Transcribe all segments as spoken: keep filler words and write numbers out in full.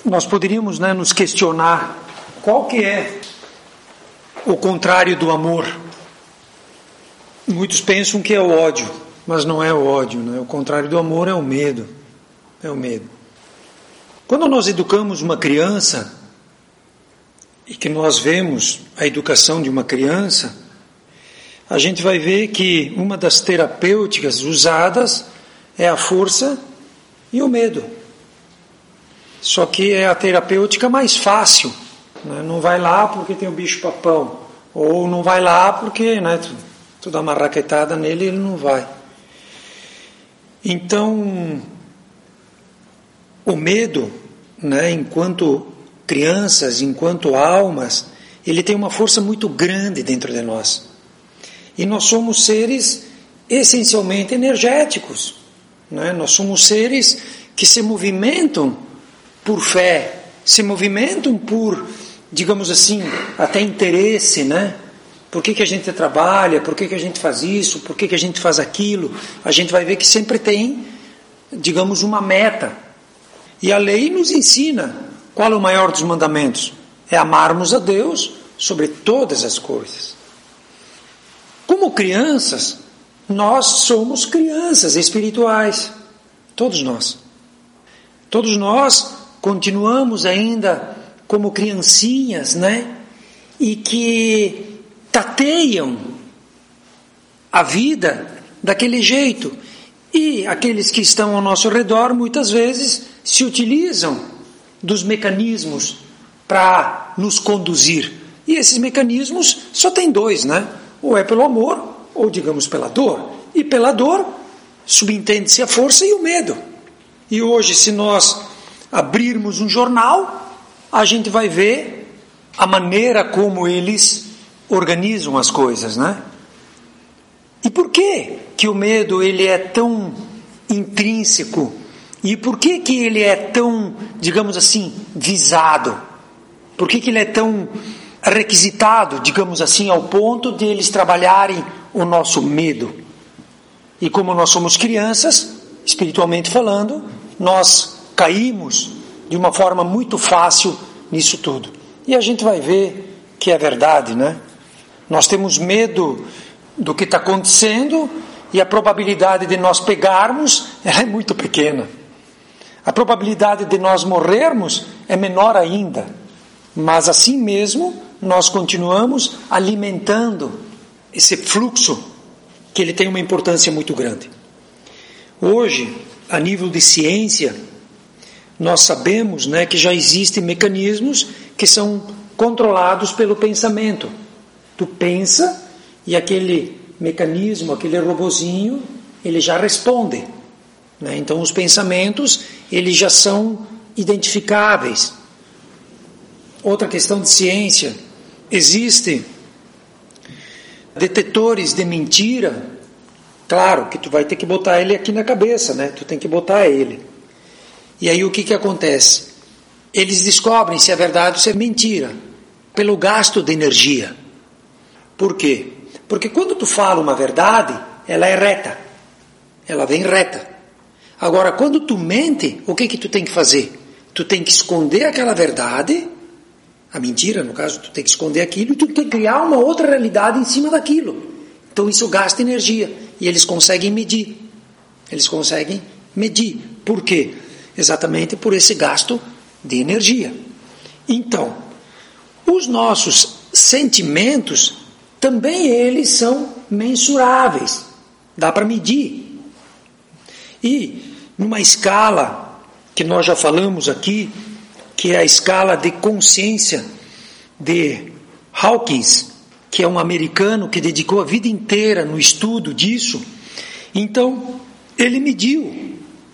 nós poderíamos, né, nos questionar qual que é o contrário do amor. Muitos pensam que é o ódio, mas não é o ódio, né? O contrário do amor é o medo. É o medo. Quando nós educamos uma criança, e que nós vemos a educação de uma criança, a gente vai ver que uma das terapêuticas usadas é a força e o medo. Só que é a terapêutica mais fácil, né? Não vai lá porque tem o bicho-papão, ou não vai lá porque, né, tu, tu dá uma raquetada nele e ele não vai. Então, o medo, né, enquanto crianças, enquanto almas, ele tem uma força muito grande dentro de nós. E nós somos seres essencialmente energéticos, né? Nós somos seres que se movimentam por fé, se movimentam por, digamos assim, até interesse, né? Por que que a gente trabalha, por que que a gente faz isso, por que que a gente faz aquilo? A gente vai ver que sempre tem, digamos, uma meta. E a lei nos ensina qual é o maior dos mandamentos? É amarmos a Deus sobre todas as coisas. Como crianças, nós somos crianças espirituais. Todos nós. Todos nós continuamos ainda como criancinhas, né? E que tateiam a vida daquele jeito. E aqueles que estão ao nosso redor, muitas vezes, se utilizam dos mecanismos para nos conduzir. E esses mecanismos só tem dois, né? Ou é pelo amor, ou digamos pela dor. E pela dor, subentende-se a força e o medo. E hoje, se nós abrirmos um jornal, a gente vai ver a maneira como eles organizam as coisas, né? E por que que o medo ele é tão intrínseco? E por que que ele é tão, digamos assim, visado? Por que que ele é tão requisitado, digamos assim, ao ponto de eles trabalharem o nosso medo? E como nós somos crianças, espiritualmente falando, nós caímos de uma forma muito fácil nisso tudo. E a gente vai ver que é verdade, né? Nós temos medo do que está acontecendo e a probabilidade de nós pegarmos ela é muito pequena. A probabilidade de nós morrermos é menor ainda. Mas assim mesmo, nós continuamos alimentando esse fluxo que ele tem uma importância muito grande. Hoje, a nível de ciência, nós sabemos, né, que já existem mecanismos que são controlados pelo pensamento. Tu pensa e aquele mecanismo, aquele robozinho, ele já responde, né? Então os pensamentos, eles já são identificáveis. Outra questão de ciência, existem detetores de mentira. Claro que tu vai ter que botar ele aqui na cabeça, né? Tu tem que botar ele. E aí o que que acontece? Eles descobrem se é verdade ou se é mentira, pelo gasto de energia. Por quê? Porque quando tu fala uma verdade, ela é reta. Ela vem reta. Agora, quando tu mente, o que que tu tem que fazer? Tu tem que esconder aquela verdade, a mentira, no caso, tu tem que esconder aquilo, e tu tem que criar uma outra realidade em cima daquilo. Então isso gasta energia. E eles conseguem medir. Eles conseguem medir. Por quê? Exatamente por esse gasto de energia. Então, os nossos sentimentos, também eles são mensuráveis. Dá para medir. E numa escala que nós já falamos aqui, que é a escala de consciência de Hawkins, que é um americano que dedicou a vida inteira no estudo disso. Então, ele mediu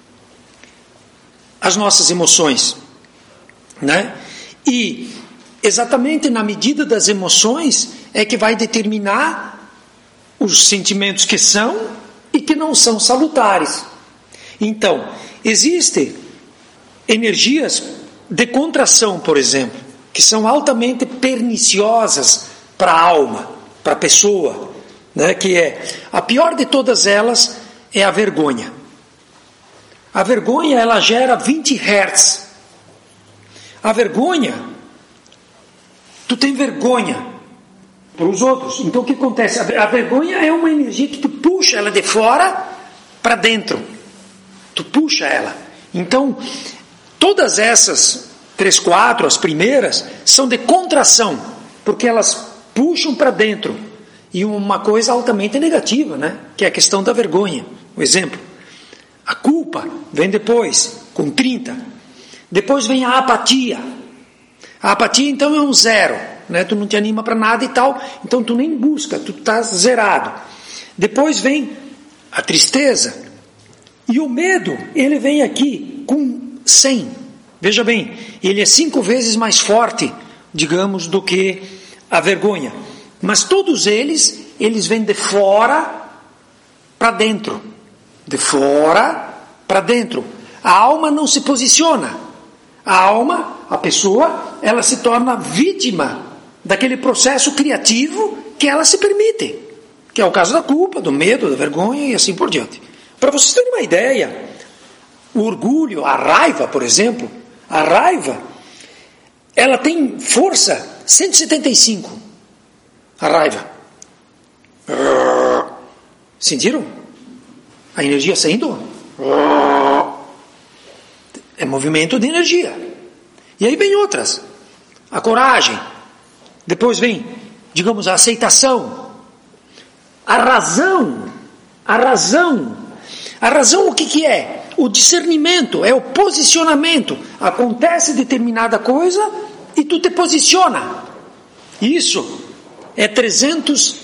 as nossas emoções, né? E exatamente na medida das emoções é que vai determinar os sentimentos que são e que não são salutares. Então, existem energias de contração, por exemplo, que são altamente perniciosas para a alma, para a pessoa, né? Que é, a pior de todas elas é a vergonha. A vergonha, ela gera vinte hertz. A vergonha, tu tem vergonha para os outros. Então o que acontece? A vergonha é uma energia que tu puxa ela de fora para dentro. Tu puxa ela. Então, todas essas três, quatro, as primeiras, são de contração, porque elas puxam para dentro. E uma coisa altamente negativa, né? Que é a questão da vergonha. Um exemplo. A culpa vem depois, com trinta. Depois vem a apatia. A apatia, então, é um zero. Né? Tu não te anima para nada e tal. Então, tu nem busca, tu estás zerado. Depois vem a tristeza. E o medo, ele vem aqui com cem. Veja bem, ele é cinco vezes mais forte, digamos, do que a vergonha. Mas todos eles, eles vêm de fora para dentro. De fora para dentro. A alma não se posiciona. A alma, a pessoa, ela se torna vítima daquele processo criativo que ela se permite. Que é o caso da culpa, do medo, da vergonha e assim por diante. Para vocês terem uma ideia, o orgulho, a raiva, por exemplo, a raiva, ela tem força cento e setenta e cinco. A raiva. Sentiram? A energia saindo? É movimento de energia. E aí vem outras. A coragem. Depois vem, digamos, a aceitação. A razão. A razão. A razão o que, que é? O discernimento, é o posicionamento. Acontece determinada coisa e tu te posiciona. Isso é trezentos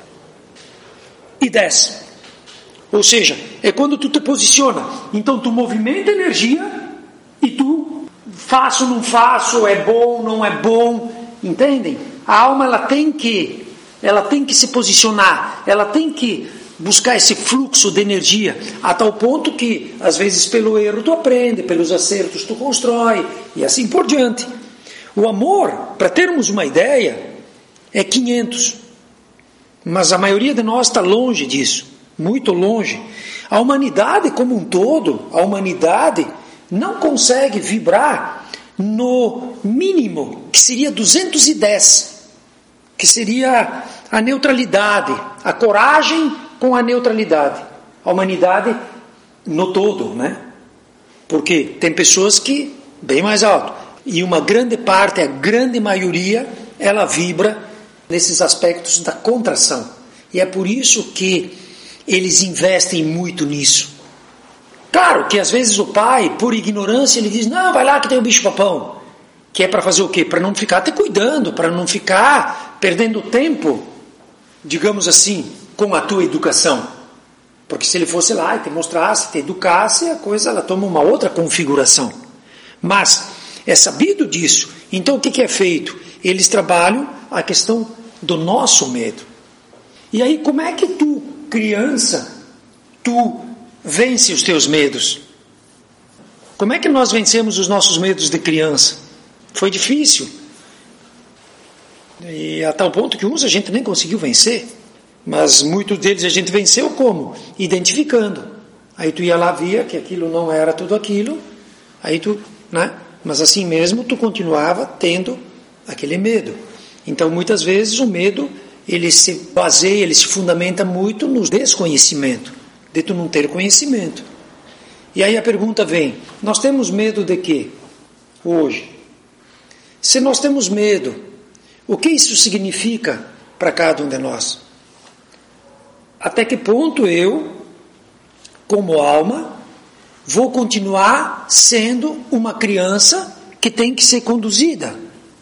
e dez. Ou seja, é quando tu te posiciona. Então tu movimenta energia e tu faço, não faço, é bom, não é bom. Entendem? A alma ela tem que, ela tem que se posicionar, ela tem que buscar esse fluxo de energia, a tal ponto que, às vezes, pelo erro tu aprende, pelos acertos tu constrói, e assim por diante. O amor, para termos uma ideia, é quinhentos. Mas a maioria de nós está longe disso, muito longe. A humanidade como um todo, a humanidade não consegue vibrar no mínimo, que seria duzentos e dez, que seria a neutralidade, a coragem com a neutralidade. A humanidade no todo, né? Porque tem pessoas que bem mais alto. E uma grande parte, a grande maioria, ela vibra nesses aspectos da contração. E é por isso que eles investem muito nisso. Claro que às vezes o pai, por ignorância, ele diz, não, vai lá que tem o bicho-papão. Que é para fazer o quê? Para não ficar te cuidando, para não ficar perdendo tempo, digamos assim, com a tua educação. Porque se ele fosse lá e te mostrasse, te educasse, a coisa ela toma uma outra configuração. Mas é sabido disso. Então o que, que é feito? Eles trabalham a questão do nosso medo. E aí como é que tu, criança, tu vence os teus medos? Como é que nós vencemos os nossos medos de criança? Foi difícil. E a tal ponto que uns a gente nem conseguiu vencer. Mas muitos deles a gente venceu como? Identificando. Aí tu ia lá, via que aquilo não era tudo aquilo. Aí tu, né? Mas assim mesmo tu continuava tendo aquele medo. Então muitas vezes o medo, ele se baseia, ele se fundamenta muito no desconhecimento. De tu não ter conhecimento. E aí a pergunta vem, nós temos medo de quê? Hoje. Se nós temos medo, o que isso significa para cada um de nós? Até que ponto eu, como alma, vou continuar sendo uma criança que tem que ser conduzida?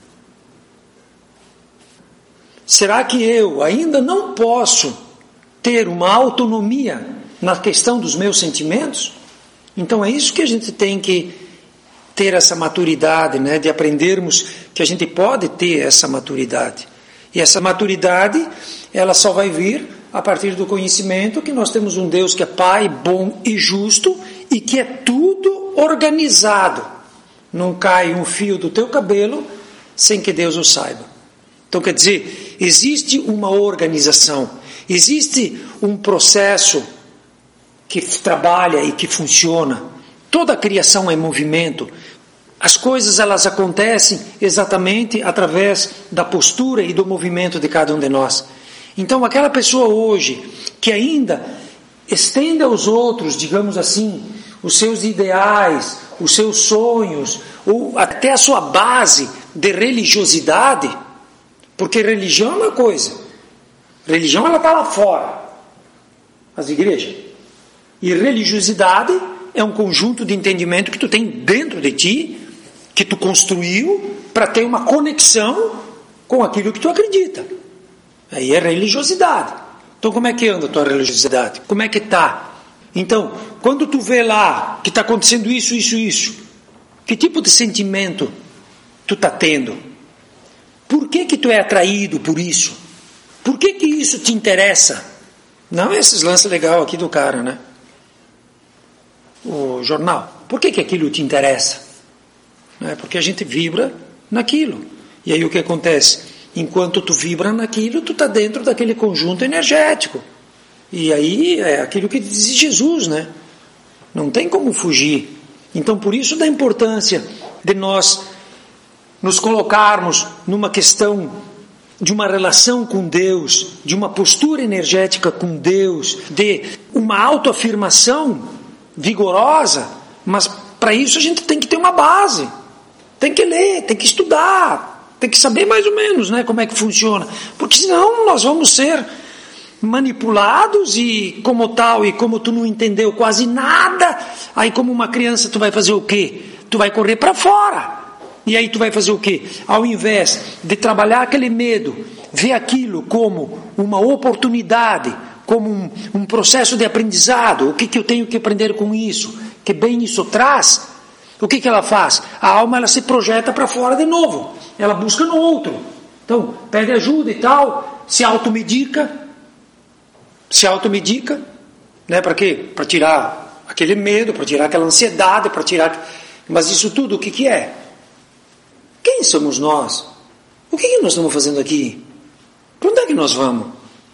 Será que eu ainda não posso ter uma autonomia na questão dos meus sentimentos? Então é isso que a gente tem que ter essa maturidade, né? De aprendermos que a gente pode ter essa maturidade. E essa maturidade, ela só vai vir a partir do conhecimento que nós temos um Deus que é Pai, bom e justo e que é tudo organizado. Não cai um fio do teu cabelo sem que Deus o saiba. Então quer dizer, existe uma organização, existe um processo que trabalha e que funciona. Toda a criação é movimento. As coisas elas acontecem exatamente através da postura e do movimento de cada um de nós. Então aquela pessoa hoje que ainda estende aos outros, digamos assim, os seus ideais, os seus sonhos, ou até a sua base de religiosidade, porque religião é uma coisa, religião ela está lá fora, as igrejas, e religiosidade é um conjunto de entendimento que tu tem dentro de ti, que tu construiu para ter uma conexão com aquilo que tu acredita. Aí é religiosidade. Então como é que anda a tua religiosidade? Como é que está? Então, quando tu vê lá que está acontecendo isso, isso, isso, que tipo de sentimento tu está tendo? Por que que tu é atraído por isso? Por que que isso te interessa? Não esses lances legais aqui do cara, né? O jornal. Por que que aquilo te interessa? É porque a gente vibra naquilo. E aí o que acontece? Enquanto tu vibra naquilo, tu está dentro daquele conjunto energético. E aí é aquilo que diz Jesus, né? Não tem como fugir. Então por isso da importância de nós nos colocarmos numa questão de uma relação com Deus, de uma postura energética com Deus, de uma autoafirmação vigorosa, mas para isso a gente tem que ter uma base, tem que ler, tem que estudar, tem que saber mais ou menos, né, como é que funciona, porque senão nós vamos ser manipulados e como tal, e como tu não entendeu quase nada, aí como uma criança tu vai fazer o quê? Tu vai correr para fora. E aí tu vai fazer o quê? Ao invés de trabalhar aquele medo, ver aquilo como uma oportunidade, como um, um processo de aprendizado, o que, que eu tenho que aprender com isso, que bem isso traz, o que, que ela faz? A alma ela se projeta para fora de novo, ela busca no outro. Então, pede ajuda e tal, se automedica, se automedica, né? Para quê? Para tirar aquele medo, para tirar aquela ansiedade, para tirar... Mas isso tudo o que, que é? Quem somos nós? O que, que nós estamos fazendo aqui? Para onde é que nós vamos?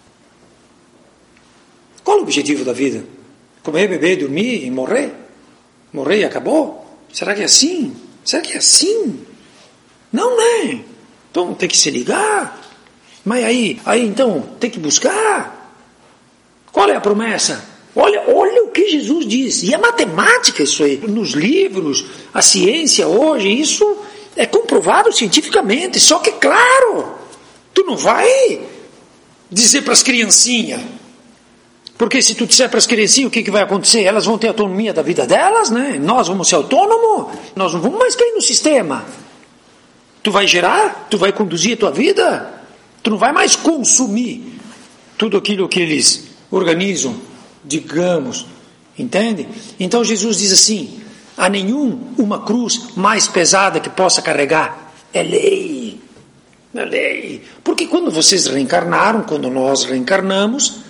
Qual é o objetivo da vida? Comer, beber, dormir e morrer? Morrer e acabou? Será que é assim? Será que é assim? Não, né? Então tem que se ligar. Mas aí, aí então tem que buscar. Qual é a promessa? Olha, olha o que Jesus diz. E a matemática isso aí. Nos livros, a ciência hoje, isso... é comprovado cientificamente, só que claro, tu não vai dizer para as criancinhas, porque se tu disser para as criancinhas o que, que vai acontecer, elas vão ter autonomia da vida delas, né? Nós vamos ser autônomos, nós não vamos mais cair no sistema. Tu vai gerar, tu vai conduzir a tua vida, tu não vai mais consumir tudo aquilo que eles organizam, digamos, entende? Então Jesus diz assim, há nenhum uma cruz mais pesada que possa carregar. É lei. É lei. Porque quando vocês reencarnaram, quando nós reencarnamos,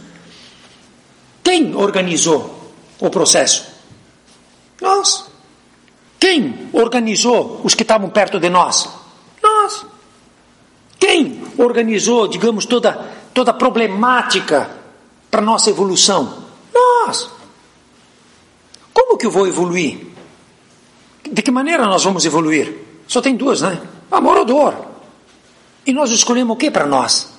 quem organizou o processo? Nós. Quem organizou os que estavam perto de nós? Nós. Quem organizou, digamos, toda, toda a problemática para a nossa evolução? Nós. Como que eu vou evoluir? De que maneira nós vamos evoluir? Só tem duas, né? Amor ou dor. E nós escolhemos o que para nós?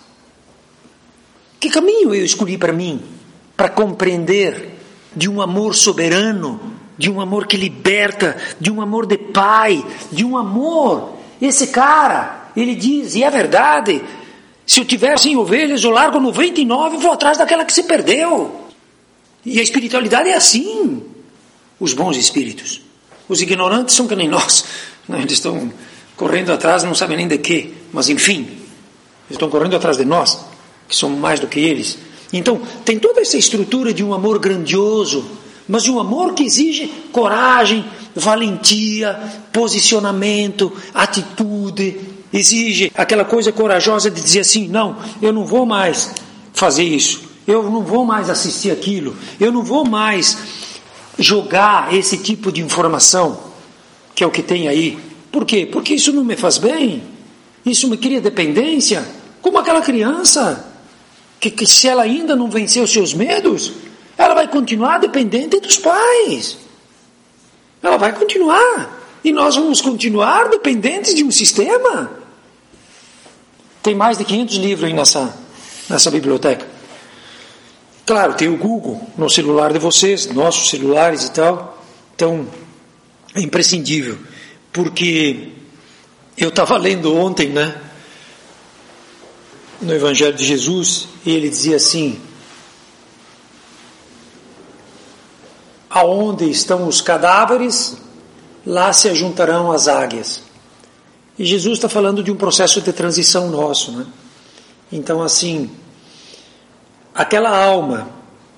Que caminho eu escolhi para mim? Para compreender de um amor soberano, de um amor que liberta, de um amor de pai, de um amor. Esse cara, ele diz, e é verdade, se eu tiver cem ovelhas, eu largo noventa e nove e vou atrás daquela que se perdeu. E a espiritualidade é assim. Os bons espíritos. Os ignorantes são que nem nós, né? Eles estão correndo atrás, não sabem nem de quê, mas enfim, eles estão correndo atrás de nós, que somos mais do que eles. Então, tem toda essa estrutura de um amor grandioso, mas de um amor que exige coragem, valentia, posicionamento, atitude, exige aquela coisa corajosa de dizer assim, não, eu não vou mais fazer isso, eu não vou mais assistir aquilo, eu não vou mais jogar esse tipo de informação, que é o que tem aí. Por quê? Porque isso não me faz bem, isso me cria dependência, como aquela criança, que, que se ela ainda não venceu os seus medos, ela vai continuar dependente dos pais, ela vai continuar, E nós vamos continuar dependentes de um sistema? Tem mais de quinhentos livros aí nessa, nessa biblioteca. Claro, tem o Google no celular de vocês, nossos celulares e tal. Então, é imprescindível. Porque eu estava lendo ontem, né, no Evangelho de Jesus, e ele dizia assim: aonde estão os cadáveres, lá se ajuntarão as águias. E Jesus está falando de um processo de transição nosso, né? Então, assim, aquela alma,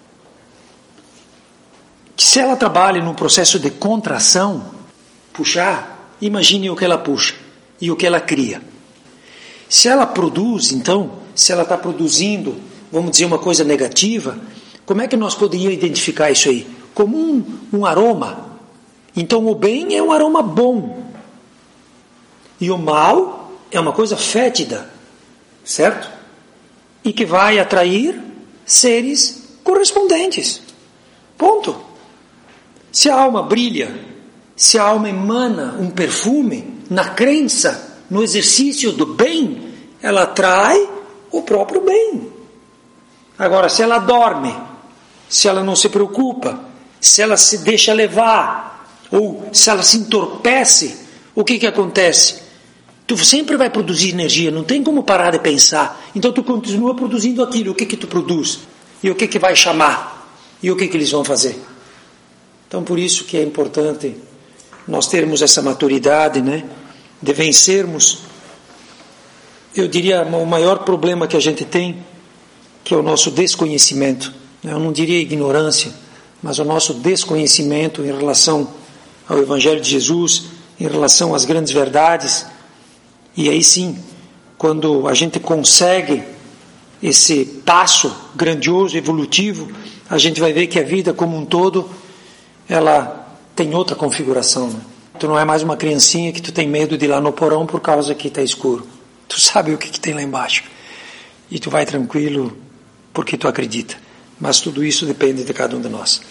que se ela trabalha num processo de contração, puxar, imagine o que ela puxa e o que ela cria. Se ela produz, então, se ela está produzindo, vamos dizer, uma coisa negativa, como é que nós poderíamos identificar isso aí? Como um, um aroma. Então, o bem é um aroma bom. E o mal é uma coisa fétida, certo? E que vai atrair seres correspondentes. Ponto. Se a alma brilha, se a alma emana um perfume, na crença, no exercício do bem, ela atrai o próprio bem. Agora, se ela dorme, se ela não se preocupa, se ela se deixa levar, ou se ela se entorpece, o que que acontece? Tu sempre vai produzir energia, não tem como parar de pensar. Então tu continua produzindo aquilo. O que que tu produz? E o que que vai chamar? E o que que eles vão fazer? Então por isso que é importante nós termos essa maturidade, né, de vencermos, eu diria, o maior problema que a gente tem, que é o nosso desconhecimento. Eu não diria ignorância, mas o nosso desconhecimento em relação ao Evangelho de Jesus, em relação às grandes verdades. E aí sim, quando a gente consegue esse passo grandioso, evolutivo, a gente vai ver que a vida como um todo, ela tem outra configuração, né? Tu não é mais uma criancinha que tu tem medo de ir lá no porão por causa que está escuro. Tu sabe o que, que tem lá embaixo. E tu vai tranquilo porque tu acredita. Mas tudo isso depende de cada um de nós.